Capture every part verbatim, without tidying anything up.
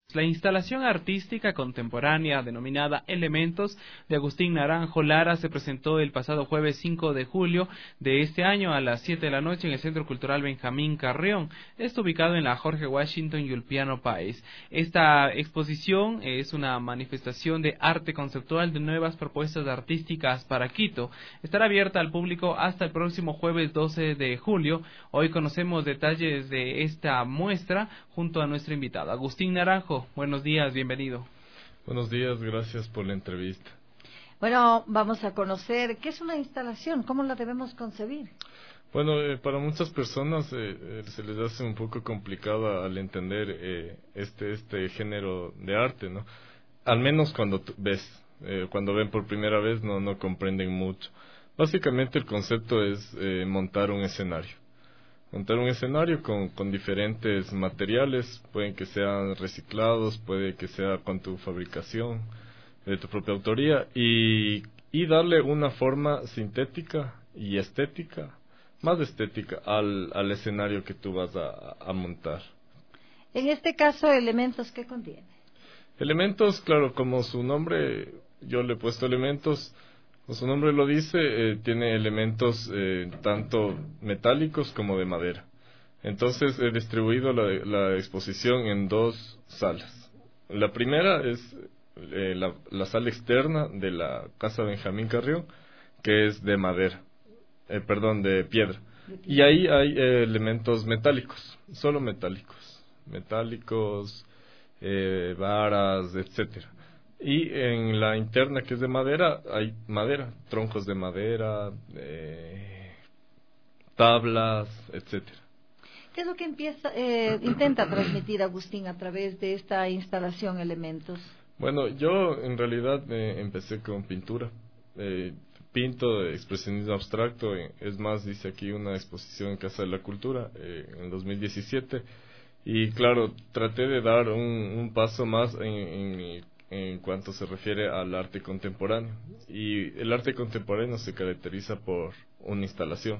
La instalación artística contemporánea denominada Elementos de Agustín Naranjo Lara se presentó el pasado jueves cinco de julio de este año a las siete de la noche en el Centro Cultural Benjamín Carrión. Está ubicado en la Jorge Washington y Ulpiano Páez. Esta exposición es una manifestación de arte conceptual de nuevas propuestas artísticas para Quito. Estará abierta al público hasta el próximo jueves doce de julio. Hoy conocemos detalles de esta muestra junto a nuestro invitado, Agustín Naranjo. Buenos días, bienvenido. Buenos días, gracias por la entrevista. Bueno, vamos a conocer qué es una instalación, cómo la debemos concebir. Bueno, eh, para muchas personas eh, eh, se les hace un poco complicado al entender eh, este este género de arte, ¿no? Al menos cuando ves, eh, cuando ven por primera vez no no comprenden mucho. Básicamente el concepto es eh, montar un escenario. Montar un escenario con, con diferentes materiales, pueden que sean reciclados, puede que sea con tu fabricación, de tu propia autoría, y, y darle una forma sintética y estética, más estética, al, al escenario que tú vas a, a montar. En este caso, elementos, ¿qué contiene? Elementos, claro, como su nombre, yo le he puesto elementos. Como su nombre lo dice, eh, tiene elementos eh, tanto metálicos como de madera. Entonces he distribuido la, la exposición en dos salas. La primera es eh, la, la sala externa de la Casa Benjamín Carrión, que es de madera, eh, perdón, de piedra. Y ahí hay eh, elementos metálicos, solo metálicos, metálicos, eh, varas, etcétera. Y en la interna, que es de madera, hay madera, troncos de madera, eh, tablas, etcétera. ¿Qué es lo que empieza, eh, intenta transmitir Agustín a través de esta instalación Elementos? Bueno, yo en realidad eh, empecé con pintura. Eh, pinto de expresionismo abstracto. Eh, es más, dice aquí una exposición en Casa de la Cultura eh, en dos mil diecisiete. Y claro, traté de dar un, un paso más en, en mi en cuanto se refiere al arte contemporáneo. Y el arte contemporáneo se caracteriza por una instalación.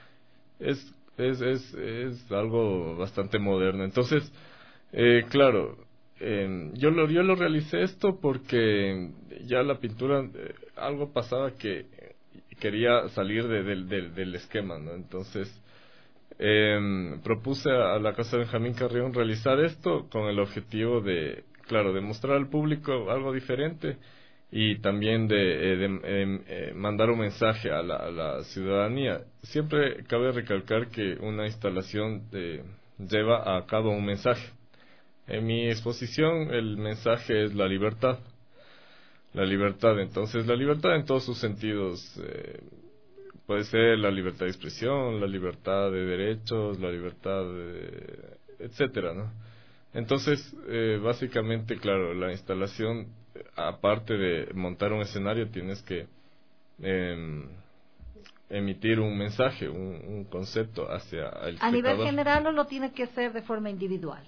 Es, es, es, es algo bastante moderno. Entonces, eh, claro, eh, yo, lo, yo lo realicé esto porque ya la pintura, eh, algo pasaba que quería salir de, de, de, del esquema, ¿no? Entonces, eh, propuse a la Casa Benjamín Carrión realizar esto con el objetivo de, claro, de mostrar al público algo diferente y también de, eh, de eh, eh, mandar un mensaje a la, a la ciudadanía. Siempre cabe recalcar que una instalación eh, lleva a cabo un mensaje. En mi exposición el mensaje es la libertad. La libertad, entonces, la libertad en todos sus sentidos. Eh, puede ser la libertad de expresión, la libertad de derechos, la libertad de, etcétera, ¿no? Entonces, eh, básicamente, claro, la instalación, aparte de montar un escenario, tienes que eh, emitir un mensaje, un, un concepto hacia el espectador. ¿A nivel general o lo tiene que hacer de forma individual?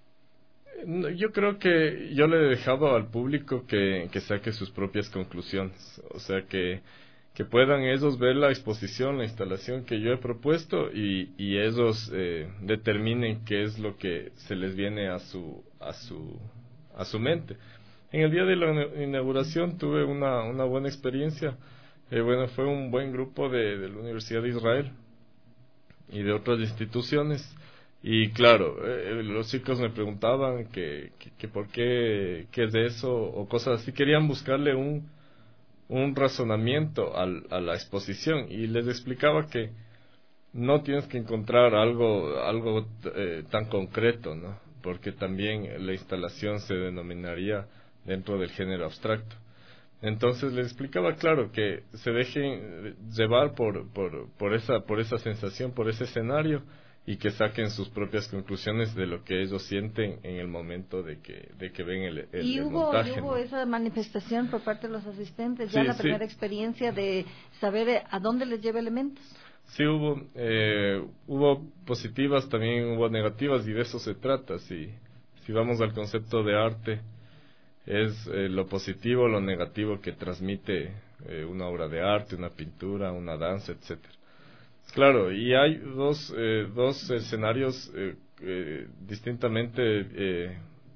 Yo creo que yo le he dejado al público que, que saque sus propias conclusiones, o sea que que puedan ellos ver la exposición, la instalación que yo he propuesto y, y ellos eh, determinen qué es lo que se les viene a su a su a su mente. En el día de la inauguración tuve una una buena experiencia. Eh, bueno, fue un buen grupo de, de la Universidad de Israel y de otras instituciones. Y claro, eh, los chicos me preguntaban que, que, que por qué, qué es de eso o cosas así. Querían buscarle un un razonamiento al, a la exposición y les explicaba que no tienes que encontrar algo algo eh, tan concreto, ¿no? Porque también la instalación se denominaría dentro del género abstracto. Entonces les explicaba, claro, que se dejen llevar por por por esa por esa sensación, por ese escenario y que saquen sus propias conclusiones de lo que ellos sienten en el momento de que de que ven el, el, y el hubo, montaje. ¿Y hubo ¿no? esa manifestación por parte de los asistentes, ya sí, la sí. primera experiencia de saber a dónde les lleva Elementos? Sí, hubo, eh, hubo positivas, también hubo negativas y de eso se trata. Si, si vamos al concepto de arte, es eh, lo positivo, lo negativo que transmite eh, una obra de arte, una pintura, una danza, etcétera. Claro, y hay dos, eh, dos escenarios eh, eh, distintamente eh,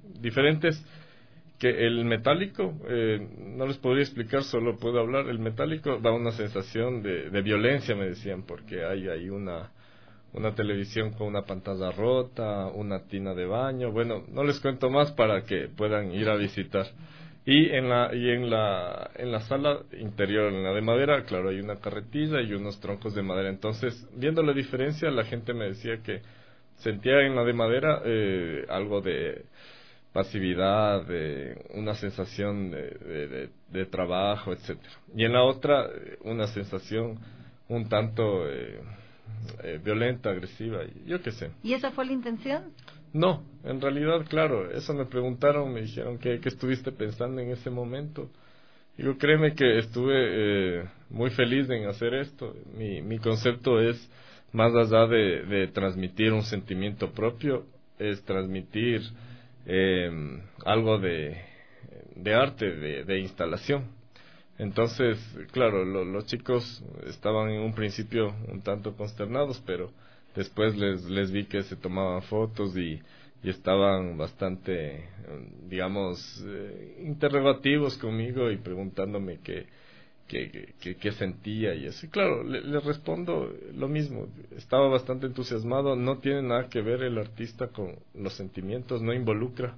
diferentes. Que el metálico, eh, no les podría explicar, solo puedo hablar, el metálico da una sensación de, de violencia, me decían, porque hay ahí una, una televisión con una pantalla rota, una tina de baño, bueno, no les cuento más para que puedan ir a visitar. Y en la, y en la, en la sala interior, en la de madera, claro, hay una carretilla y unos troncos de madera. Entonces, viendo la diferencia, la gente me decía que sentía en la de madera eh, algo de pasividad, de una sensación de, de, de, de trabajo, etcétera. Y en la otra, una sensación un tanto eh, eh, violenta, agresiva, yo qué sé. ¿Y esa fue la intención? No, en realidad, claro, eso me preguntaron, me dijeron que, que estuviste pensando en ese momento. Digo, créeme que estuve eh, muy feliz en hacer esto. Mi, mi concepto es, más allá de, de transmitir un sentimiento propio, es transmitir Eh, algo de, de arte, de, de instalación. Entonces, claro, lo, los chicos estaban en un principio un tanto consternados, pero después les, les vi que se tomaban fotos y, y estaban bastante, digamos, eh, interrogativos conmigo y preguntándome qué, qué, qué, qué sentía y eso. Y claro, le, les respondo lo mismo, estaba bastante entusiasmado, no tiene nada que ver el artista con los sentimientos, no involucra,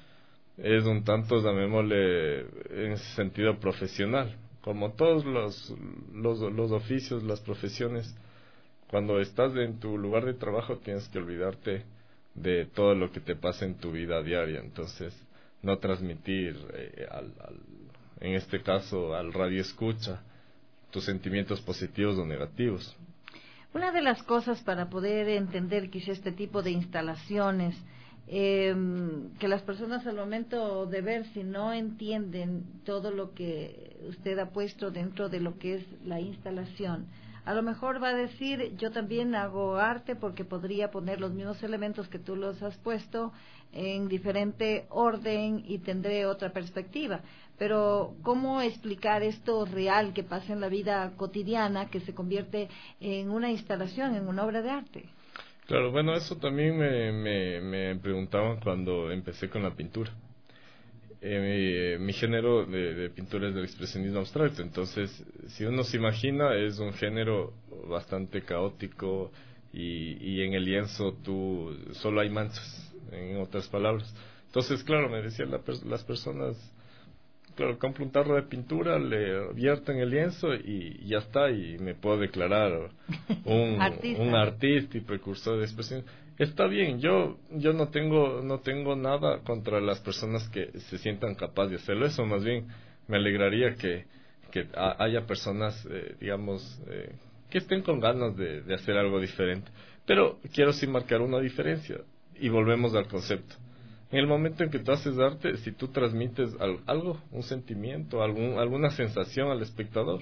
es un tanto, llamémosle, en ese sentido profesional, como todos los, los, los oficios, las profesiones, cuando estás en tu lugar de trabajo tienes que olvidarte de todo lo que te pasa en tu vida diaria, entonces no transmitir eh, al, al en este caso al radio escucha, tus sentimientos positivos o negativos. Una de las cosas para poder entender quizá este tipo de instalaciones, eh, que las personas al momento de ver, si no entienden todo lo que usted ha puesto dentro de lo que es la instalación, a lo mejor va a decir, yo también hago arte porque podría poner los mismos elementos que tú los has puesto en diferente orden y tendré otra perspectiva. Pero, ¿cómo explicar esto real que pasa en la vida cotidiana, que se convierte en una instalación, en una obra de arte? Claro, bueno, eso también me, me, me preguntaban cuando empecé con la pintura. Eh, mi, mi género de, de pintura es del expresionismo abstracto, entonces si uno se imagina es un género bastante caótico y, y en el lienzo tú solo hay manchas, en otras palabras. Entonces, claro, me decían la, las personas, claro, compro un tarro de pintura, le vierto en el lienzo y ya está, y me puedo declarar un artista, un artista y precursor de expresión. Está bien, yo yo no tengo no tengo nada contra las personas que se sientan capaces de hacerlo, eso más bien me alegraría que, que haya personas, eh, digamos, eh, que estén con ganas de, de hacer algo diferente. Pero quiero sí marcar una diferencia y volvemos al concepto. En el momento en que tú haces arte, si tú transmites algo, un sentimiento, algún, alguna sensación al espectador,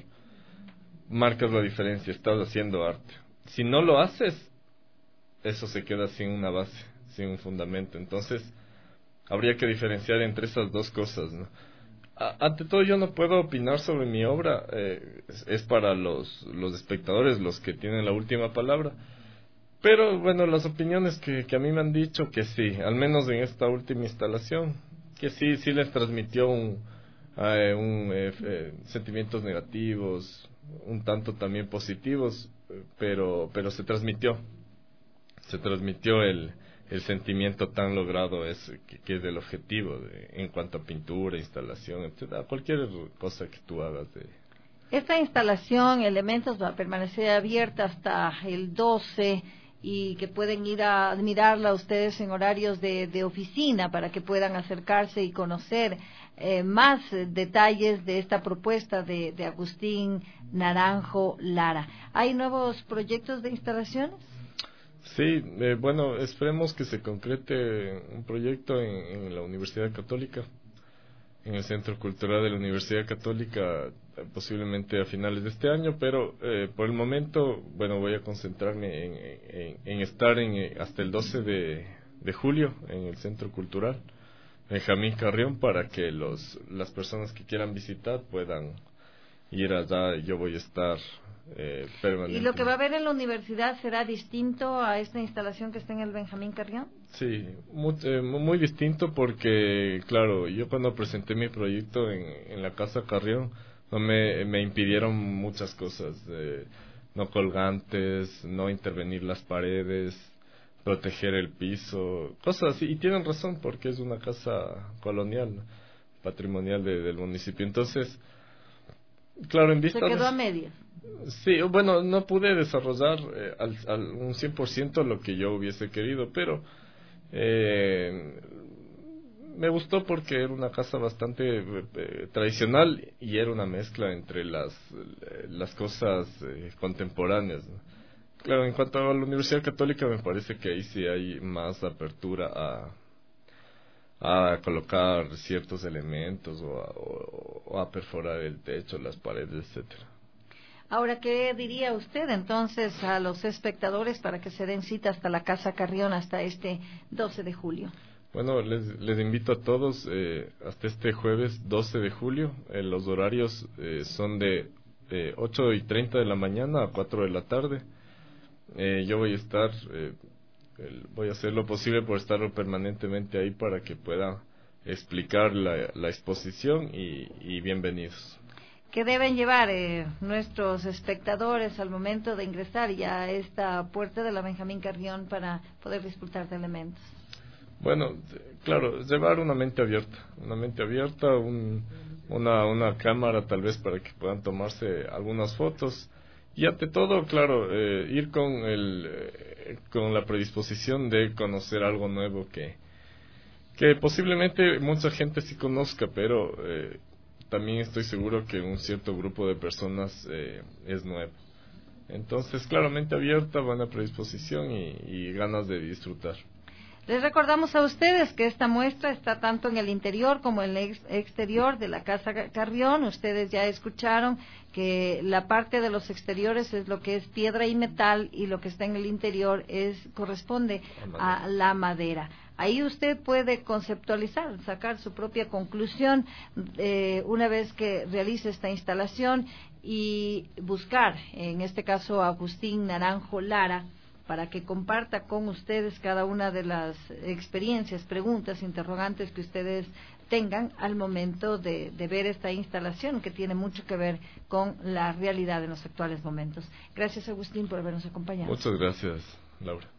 marcas la diferencia, estás haciendo arte. Si no lo haces, eso se queda sin una base, sin un fundamento. Entonces, habría que diferenciar entre esas dos cosas, ¿no? A, ante todo, yo no puedo opinar sobre mi obra, eh, es, es para los, los espectadores los que tienen la última palabra. Pero, bueno, las opiniones que, que a mí me han dicho que sí, al menos en esta última instalación, que sí, sí les transmitió un, eh, un eh, eh, sentimientos negativos, un tanto también positivos, pero, pero se transmitió. se transmitió el, el sentimiento tan logrado es que, que es el objetivo de, en cuanto a pintura, instalación, etcétera, cualquier cosa que tú hagas. De... Esta instalación, elementos, va a permanecer abierta hasta el doce y que pueden ir a admirarla ustedes en horarios de, de oficina para que puedan acercarse y conocer eh, más eh, detalles de esta propuesta de, de Agustín Naranjo Lara. ¿Hay nuevos proyectos de instalaciones? Sí, eh, bueno, esperemos que se concrete un proyecto en, en la Universidad Católica, en el Centro Cultural de la Universidad Católica, posiblemente a finales de este año, pero eh, por el momento, bueno, voy a concentrarme en, en, en estar en, hasta el doce de, de julio en el Centro Cultural Benjamín Carrión, para que los las personas que quieran visitar puedan ir allá. Yo voy a estar eh, permanente. ¿Y lo que va a haber en la universidad será distinto a esta instalación que está en el Benjamín Carrión? Sí, muy, eh, muy distinto porque, claro, yo cuando presenté mi proyecto en, en la Casa Carrión, no me, me impidieron muchas cosas, eh, no colgantes, no intervenir las paredes, proteger el piso, cosas así, y tienen razón porque es una casa colonial, patrimonial de, del municipio. Entonces, claro, en vista Se quedó de... a medias. Sí, bueno, no pude desarrollar eh, al, al un cien por ciento lo que yo hubiese querido, pero eh, me gustó porque era una casa bastante eh, tradicional y era una mezcla entre las, eh, las cosas eh, contemporáneas, ¿no? Claro, en cuanto a la Universidad Católica me parece que ahí sí hay más apertura a, a colocar ciertos elementos o a, o, o a perforar el techo, las paredes, etcétera. Ahora, ¿qué diría usted entonces a los espectadores para que se den cita hasta la Casa Carrión hasta este doce de julio? Bueno, les, les invito a todos eh, hasta este jueves doce de julio. Eh, los horarios eh, son de eh, ocho y treinta de la mañana a cuatro de la tarde. Eh, yo voy a estar, eh, el, voy a hacer lo posible por estar permanentemente ahí para que pueda explicar la, la exposición y, y bienvenidos. ¿Qué deben llevar eh, nuestros espectadores al momento de ingresar ya a esta puerta de la Benjamín Carrión para poder disfrutar de elementos? Bueno, claro, llevar una mente abierta, una mente abierta, un, una, una cámara tal vez para que puedan tomarse algunas fotos y ante todo, claro, eh, ir con, el, eh, con la predisposición de conocer algo nuevo que, que posiblemente mucha gente sí conozca, pero... Eh, también estoy seguro que un cierto grupo de personas eh, es nuevo. Entonces, claramente abierta, buena predisposición y, y ganas de disfrutar. Les recordamos a ustedes que esta muestra está tanto en el interior como en el ex exterior de la Casa Carrión. Ustedes ya escucharon que la parte de los exteriores es lo que es piedra y metal y lo que está en el interior es corresponde a la madera. Ahí usted puede conceptualizar, sacar su propia conclusión eh, una vez que realice esta instalación y buscar, en este caso, a Agustín Naranjo Lara, para que comparta con ustedes cada una de las experiencias, preguntas, interrogantes que ustedes tengan al momento de, de ver esta instalación que tiene mucho que ver con la realidad en los actuales momentos. Gracias, Agustín, por habernos acompañado. Muchas gracias, Laura.